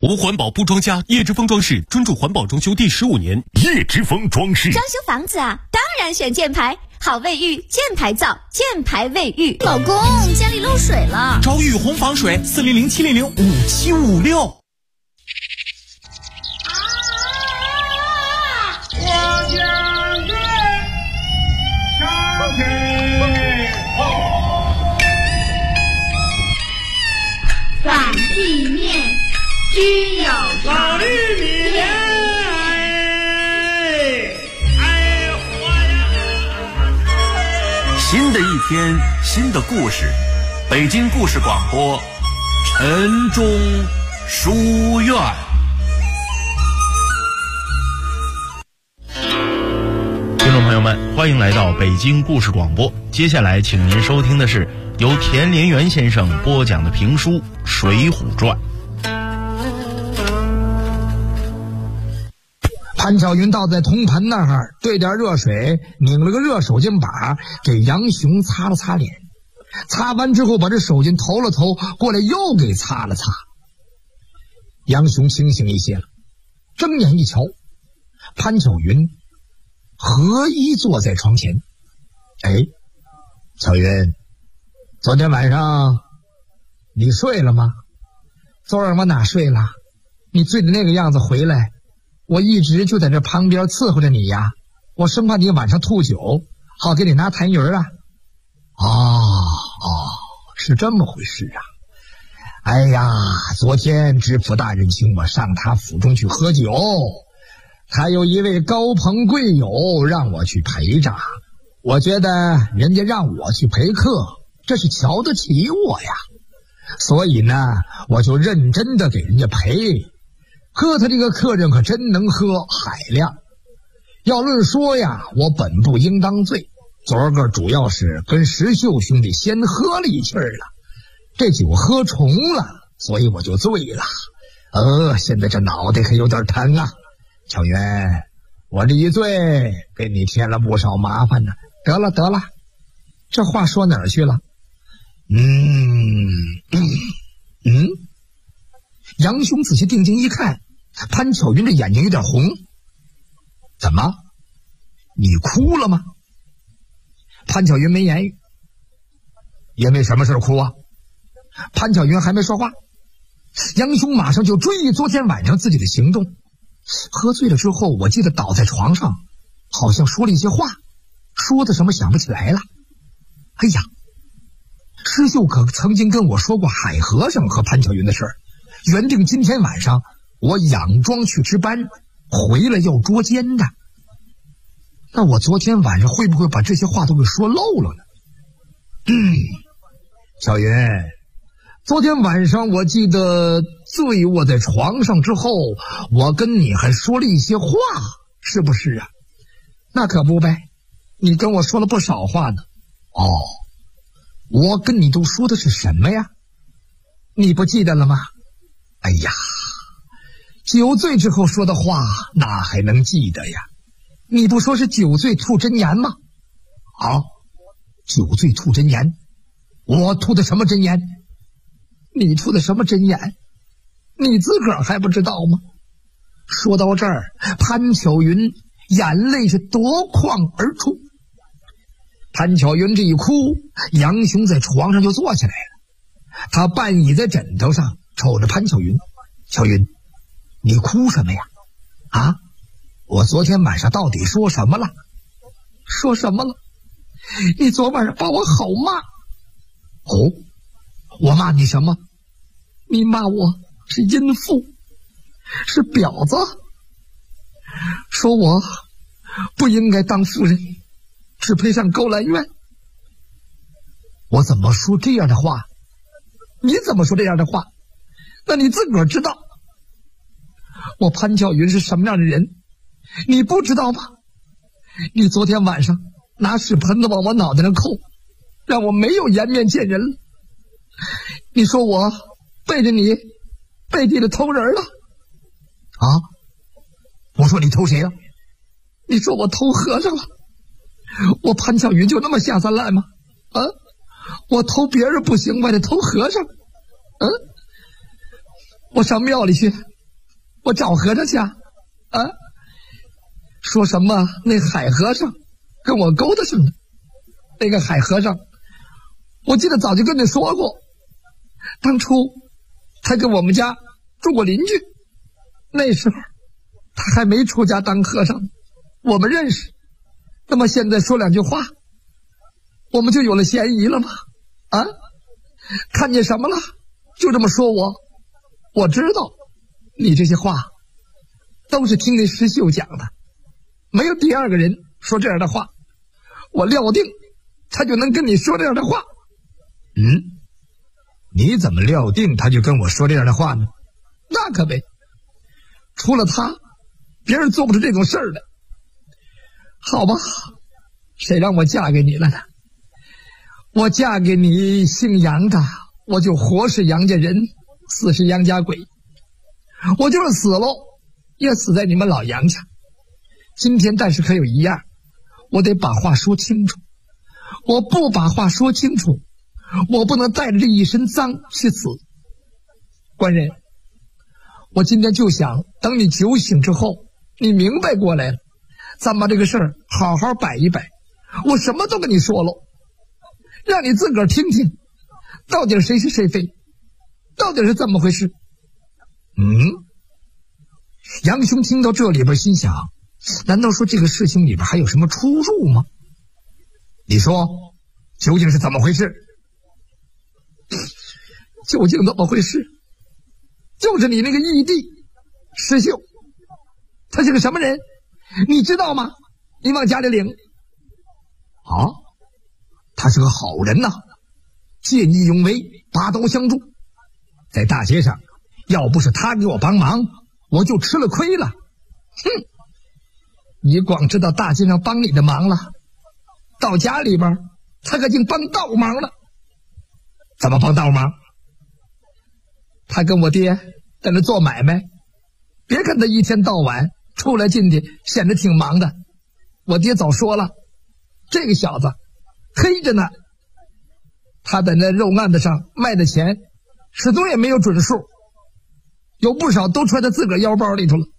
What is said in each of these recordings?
无环保不装家，叶之峰装饰专注环保装修第15年。 叶之峰装饰装修房子啊，当然选箭牌，好卫浴，箭牌造，箭牌卫浴。 老公，家里漏水了， 找雨虹防水400-700-5756。 反地面均有老绿米莲， 新的一天，新的故事，北京故事广播，晨钟书院。 听众朋友们，欢迎来到北京故事广播。接下来，请您收听的是由田连元先生播讲的评书《水浒传》。 潘巧云倒在铜盆那儿，兑点热水，拧了个热手巾把，给杨雄擦了擦脸。擦完之后，把这手巾投了投，过来又给擦了擦。杨雄清醒一些了，睁眼一瞧，潘巧云合衣坐在床前。哎，巧云，昨天晚上你睡了吗？昨儿我哪睡了？你醉的那个样子回来，我一直就在这旁边伺候着你呀，我生怕你晚上吐酒，好给你拿痰盂啊。是这么回事啊。哎呀，昨天知府大人请我上他府中去喝酒，他有一位高朋贵友让我去陪着，我觉得人家让我去陪客，这是瞧得起我呀，所以呢，我就认真的给人家陪。可他这个客人可真能喝，海量。要论说呀，我本不应当醉，昨儿个主要是跟石秀兄弟先喝了一气儿了，这酒喝重了，所以我就醉了。现在这脑袋可有点疼啊。巧云，我这一醉给你添了不少麻烦呢。得了，这话说哪儿去了？杨雄仔细定睛一看，潘巧云这眼睛有点红。怎么？你哭了吗？潘巧云没言语。因为什么事哭啊？潘巧云还没说话，杨雄马上就追忆昨天晚上自己的行动。喝醉了之后，我记得倒在床上，好像说了一些话，说的什么想不起来了。哎呀，施秀可曾经跟我说过海和尚和潘巧云的事儿，原定今天晚上我佯装去值班，回来要捉奸的。那我昨天晚上会不会把这些话都给说漏了呢？小云，昨天晚上我记得醉卧在床上之后，我跟你还说了一些话，是不是啊？那可不呗，你跟我说了不少话呢。我跟你都说的是什么呀？你不记得了吗？哎呀，酒醉之后说的话哪还能记得呀？你不说是酒醉吐真言吗？酒醉吐真言，我吐的什么真言？你吐的什么真言？你自个儿还不知道吗？说到这儿，潘巧云眼泪是夺眶而出。潘巧云这一哭，杨雄在床上就坐起来了，他半倚在枕头上瞅着潘巧云。巧云，你哭什么呀？我昨天晚上到底说什么了？说什么了？你昨晚上把我好骂。我骂你什么？你骂我是淫妇，是婊子，说我不应该当夫人，只配上勾栏院。我怎么说这样的话？你怎么说这样的话？那你自个儿知道我潘巧云是什么样的人，你不知道吗？你昨天晚上拿屎盆子往我脑袋上扣，让我没有颜面见人了。你说我背着你背地里偷人了。我说你偷谁了？你说我偷和尚了。我潘巧云就那么下三滥吗？我偷别人不行，我得偷和尚。我上庙里去我找和尚去啊，说什么那海和尚跟我勾搭上了。那个海和尚，我记得早就跟你说过，当初他跟我们家住过邻居，那时候他还没出家当和尚，我们认识。那么现在说两句话，我们就有了嫌疑了吗？看见什么了就这么说我。我知道你这些话都是听那石秀讲的，没有第二个人说这样的话。我料定他就能跟你说这样的话。你怎么料定他就跟我说这样的话呢？那可没，除了他别人做不出这种事儿来。好吧，谁让我嫁给你了呢？我嫁给你姓杨的，我就活是杨家人，死是杨家鬼。我就是死了也死在你们老杨家。今天但是可有一样，我得把话说清楚。我不把话说清楚，我不能带着这一身脏去死。官人，我今天就想等你酒醒之后，你明白过来了，咱把这个事儿好好摆一摆。我什么都跟你说了，让你自个儿听听，到底谁是谁非，到底是怎么回事。杨兄听到这里边心想，难道说这个事情里边还有什么出入吗？你说究竟是怎么回事？究竟怎么回事？就是你那个义弟石秀，他是个什么人你知道吗？你往家里领。他是个好人呐，见义勇为，拔刀相助。在大街上要不是他给我帮忙，我就吃了亏了。你光知道大街上帮你的忙了，到家里边他可竟帮倒忙了。怎么帮倒忙？他跟我爹在那做买卖，别看他一天到晚出来进去显得挺忙的，我爹早说了，这个小子黑着呢。他在那肉案子上卖的钱始终也没有准数，有不少都揣在自个儿腰包里头了。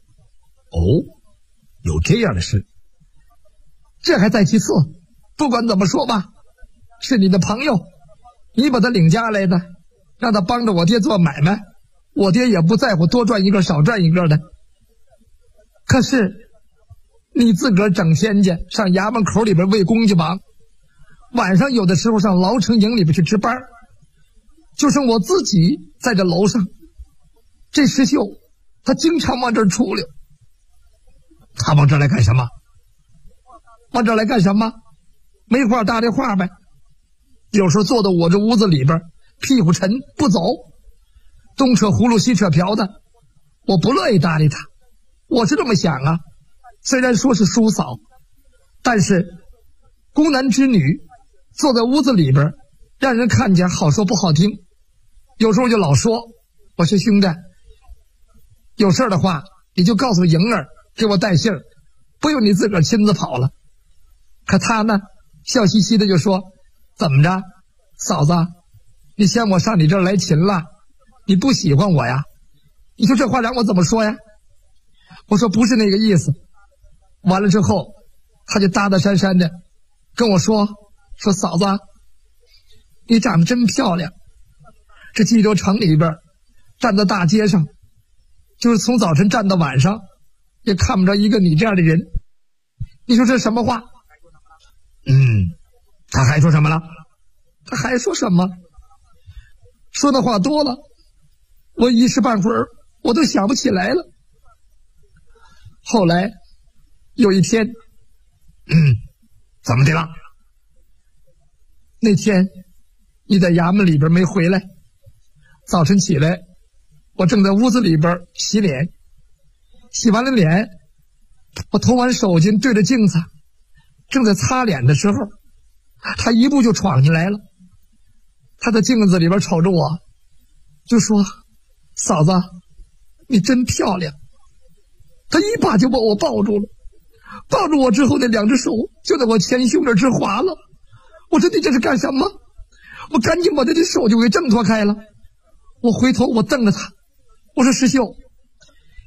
有这样的事？这还在其次，不管怎么说吧，是你的朋友，你把他领家来的，让他帮着我爹做买卖，我爹也不在乎多赚一个少赚一个的。可是你自个儿整天去上衙门口里边为公家忙，晚上有的时候上牢城营里边去值班，就剩我自己在这楼上。这石秀他经常往这儿出溜。他往这儿来干什么？往这儿来干什么？没话搭这话呗。有时候坐到我这屋子里边，屁股沉不走，东扯葫芦西扯瓢的，我不乐意搭理他。我是这么想啊，虽然说是叔嫂，但是孤男之女坐在屋子里边，让人看见好说不好听。有时候就老说，我说兄弟，有事的话你就告诉莹儿给我带信儿，不用你自个儿亲自跑了。可他呢，笑嘻嘻的就说，怎么着，嫂子，你嫌我上你这儿来勤了，你不喜欢我呀？你说这话让我怎么说呀？我说不是那个意思。完了之后他就搭搭讪讪的跟我说嫂子，你长得真漂亮。这济州城里边站在大街上，就是从早晨站到晚上，也看不着一个你这样的人。你说这什么话？他还说什么了？他还说什么？说的话多了，我一时半会儿我都想不起来了。后来有一天，怎么的了？那天你在衙门里边没回来，早晨起来，我正在屋子里边洗脸，洗完了脸，我投完手巾对着镜子，正在擦脸的时候，他一步就闯进来了。他在镜子里边瞅着我，就说，嫂子，你真漂亮。他一把就把我抱住了，抱住我之后那两只手就在我前胸这直划了。我说你这是干什么？我赶紧把他的手就给挣脱开了。我回头我瞪着他，我说石秀，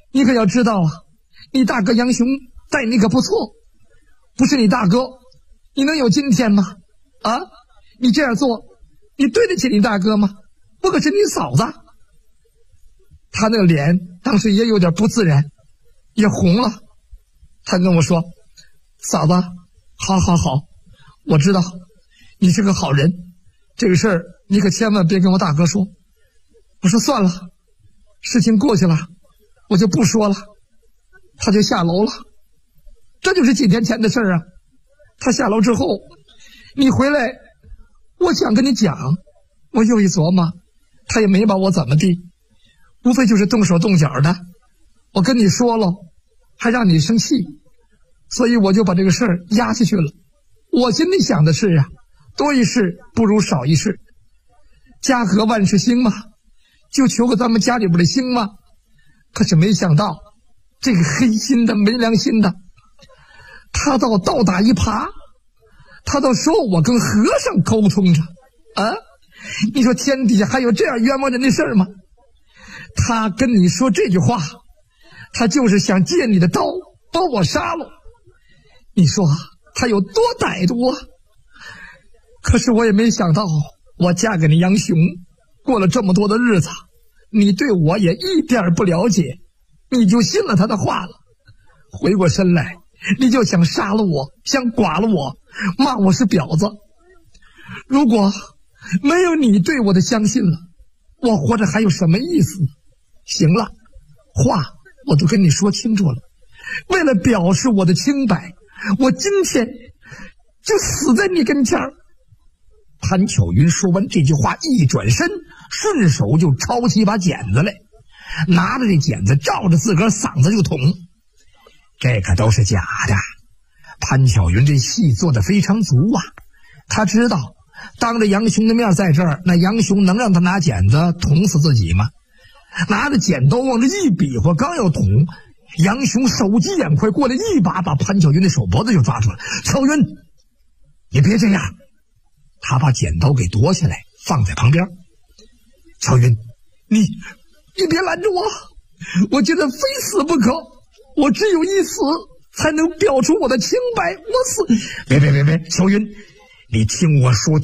你可要知道啊，你大哥杨雄待你可不错，不是你大哥，你能有今天吗？啊，你这样做，你对得起你大哥吗？我可是你嫂子。他那个脸当时也有点不自然，也红了。他跟我说：“嫂子，好，我知道你是个好人，这个事儿你可千万别跟我大哥说。”我说算了，事情过去了，我就不说了。他就下楼了，这就是几天前的事儿啊。他下楼之后，你回来，我想跟你讲，我又一琢磨，他也没把我怎么地，无非就是动手动脚的。我跟你说了，还让你生气，所以我就把这个事儿压下去了。我心里想的是啊，多一事不如少一事，家和万事兴嘛，就求个咱们家里边的兴嘛。可是没想到，这个黑心的没良心的，他倒倒打一耙，他倒说我跟和尚沟通着啊！你说天底下还有这样冤枉人的事儿吗？他跟你说这句话，他就是想借你的刀把我杀了。你说他有多歹毒啊？可是我也没想到，我嫁给你杨雄，过了这么多的日子，你对我也一点不了解，你就信了他的话了。回过身来，你就想杀了我，想剐了我，骂我是婊子。如果没有你对我的相信了，我活着还有什么意思？行了，话我都跟你说清楚了，为了表示我的清白，我今天就死在你跟前儿。潘巧云说完这句话，一转身，顺手就抄起一把剪子来，拿着这剪子照着自个儿嗓子就捅。这可都是假的。潘巧云这戏做得非常足啊，他知道当着杨雄的面在这儿，那杨雄能让他拿剪子捅死自己吗？拿着剪刀往这一比划，刚要捅，杨雄手疾眼快过来，一把把潘巧云的手脖子就抓住了。巧云，你别这样。他把剪刀给夺下来放在旁边。巧云，你别拦着我，我觉得非死不可，我只有一死才能表出我的清白，我死。别，巧云，你听我说。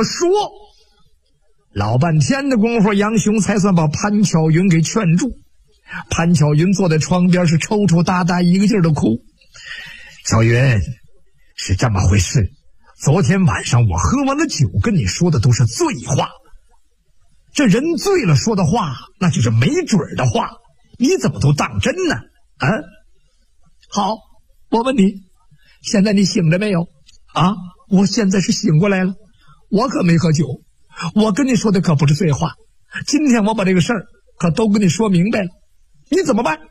老半天的功夫，杨雄才算把潘巧云给劝住。潘巧云坐在窗边是抽抽搭搭，一个劲儿的哭。巧云，是这么回事，昨天晚上我喝完了酒，跟你说的都是醉话。这人醉了说的话，那就是没准的话，你怎么都当真呢？啊？好，我问你，现在你醒着没有？啊？我现在是醒过来了，我可没喝酒，我跟你说的可不是醉话。今天我把这个事儿可都跟你说明白了，你怎么办？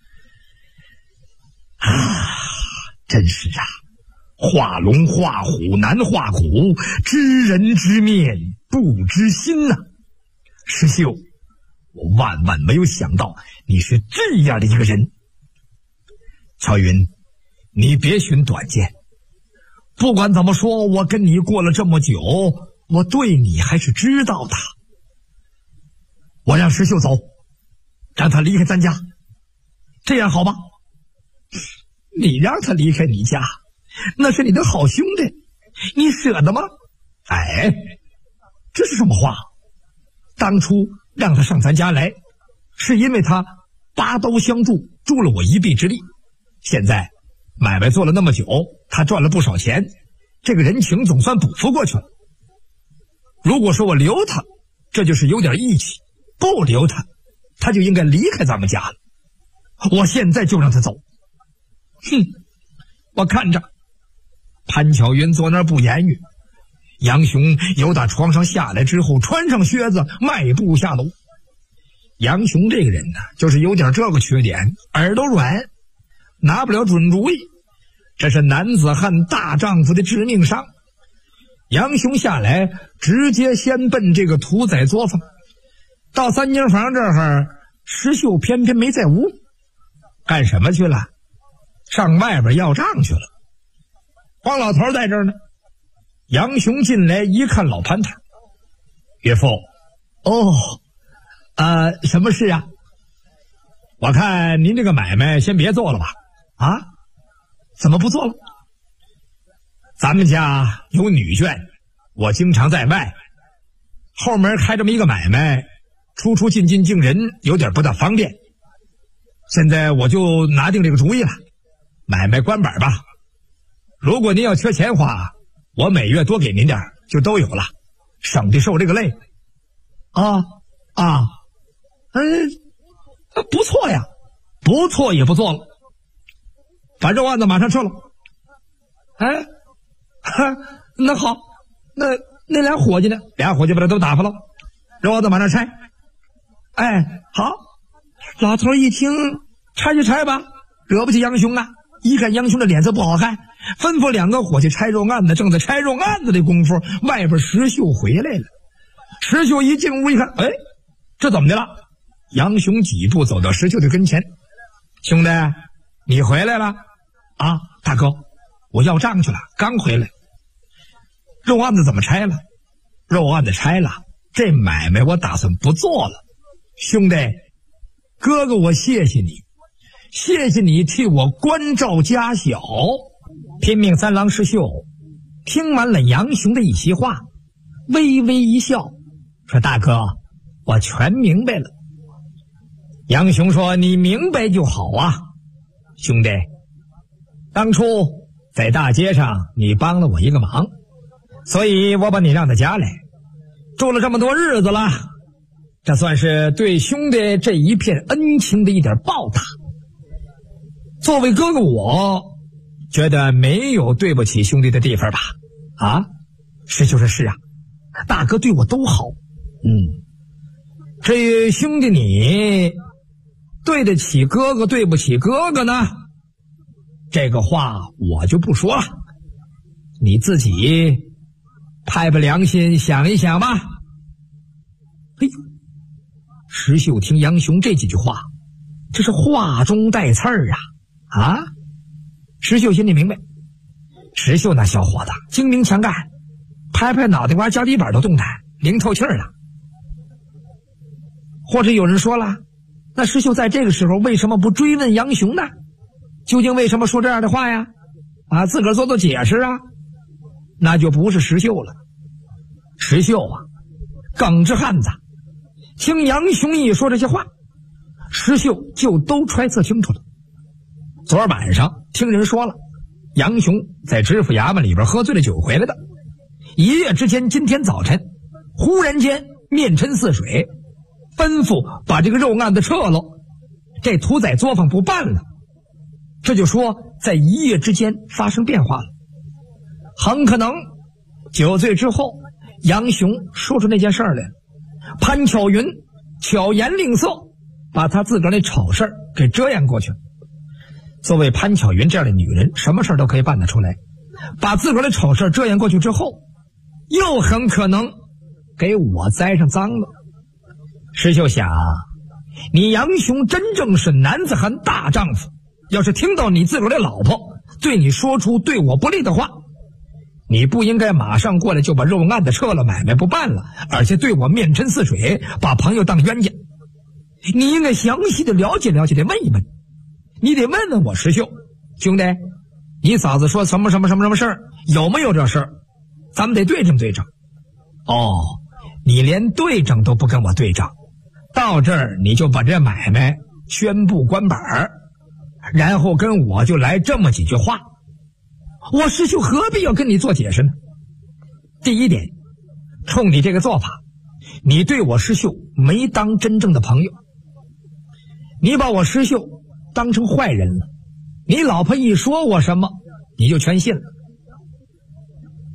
啊，真是啊，画龙画虎难画骨，知人知面不知心呐。石秀，我万万没有想到你是这样的一个人。乔云，你别寻短见，不管怎么说，我跟你过了这么久，我对你还是知道的。我让石秀走，让他离开咱家，这样好吗？你让他离开你家，那是你的好兄弟，你舍得吗？哎，这是什么话？当初让他上咱家来，是因为他拔刀相助，助了我一臂之力。现在买卖做了那么久，他赚了不少钱，这个人情总算补付过去了。如果说我留他，这就是有点义气；不留他，他就应该离开咱们家了。我现在就让他走。哼，我看着。潘巧云坐那儿不言语。杨雄由打床上下来之后，穿上靴子迈步下楼。杨雄这个人呢，就是有点这个缺点，耳朵软，拿不了准主意，这是男子汉大丈夫的致命伤。杨雄下来直接先奔这个屠宰作坊，到三间房这儿，石秀偏偏没在屋，干什么去了？上外边要账去了。黄老头在这儿呢。杨雄进来一看老潘他，岳父，什么事啊？ 我看您这个买卖先别做了吧。啊？怎么不做了？咱们家有女眷，我经常在外，后门开这么一个买卖，出出进进敬人有点不大方便。现在我就拿定这个主意了，买卖关板吧。如果您要缺钱花，我每月多给您点就都有了，省得受这个累。不错呀，不错也不做了，把肉案子马上撤了。那好，那俩伙计呢？俩伙计把他都打发了，肉案子马上拆。好，老头一听，拆就拆吧，惹不起杨雄啊。一看杨雄的脸色不好看，吩咐两个伙计拆肉案子。正在拆肉案子的功夫，外边石秀回来了。石秀一进屋一看，这怎么的了？杨雄几步走到石秀的跟前，兄弟，你回来了？啊，大哥，我要账去了，刚回来。肉案子怎么拆了？肉案子拆了，这买卖我打算不做了。兄弟，哥哥我谢谢你，谢谢你替我关照家小。拼命三郎石秀听完了杨雄的一席话，微微一笑，说大哥，我全明白了。杨雄说，你明白就好啊。兄弟，当初在大街上你帮了我一个忙，所以我把你让到家来，住了这么多日子了，这算是对兄弟这一片恩情的一点报答。作为哥哥，我觉得没有对不起兄弟的地方吧？啊，是就是是啊，大哥对我都好。至于兄弟你对得起哥哥对不起哥哥呢，这个话我就不说了，你自己拍拍良心想一想吧。石秀听杨雄这几句话，这是话中带刺儿啊！石秀心里明白，石秀那小伙子精明强干，拍拍脑袋瓜脚底板都动弹，灵透气儿了。或者有人说了，那石秀在这个时候为什么不追问杨雄呢？究竟为什么说这样的话呀？自个儿做解释啊？那就不是石秀了。石秀耿直汉子，听杨雄一说这些话，石秀就都揣测清楚了。昨儿晚上听人说了，杨雄在知府衙门里边喝醉了酒回来的，一夜之间今天早晨忽然间面沉似水，吩咐把这个肉案子撤了，这屠宰作坊不办了。这就说在一夜之间发生变化了。很可能酒醉之后，杨雄说出那件事来了，潘巧云巧言令色，把他自个儿那丑事给遮掩过去了。作为潘巧云这样的女人，什么事都可以办得出来，把自个儿的丑事遮掩过去之后，又很可能给我栽上赃了。石秀想，你杨雄真正是男子汉大丈夫，要是听到你自个儿的老婆对你说出对我不利的话，你不应该马上过来就把肉案子撤了，买卖不办了，而且对我面沉似水，把朋友当冤家。你应该详细的了解了解，得问一问，你得问问我石秀，兄弟，你嫂子说什么事儿，有没有这事儿？咱们得对证对证。你连对证都不跟我对证，到这儿你就把这买卖宣布关板，然后跟我就来这么几句话，我石秀何必要跟你做解释呢？第一点，冲你这个做法，你对我石秀没当真正的朋友，你把我石秀当成坏人了，你老婆一说我什么你就全信了。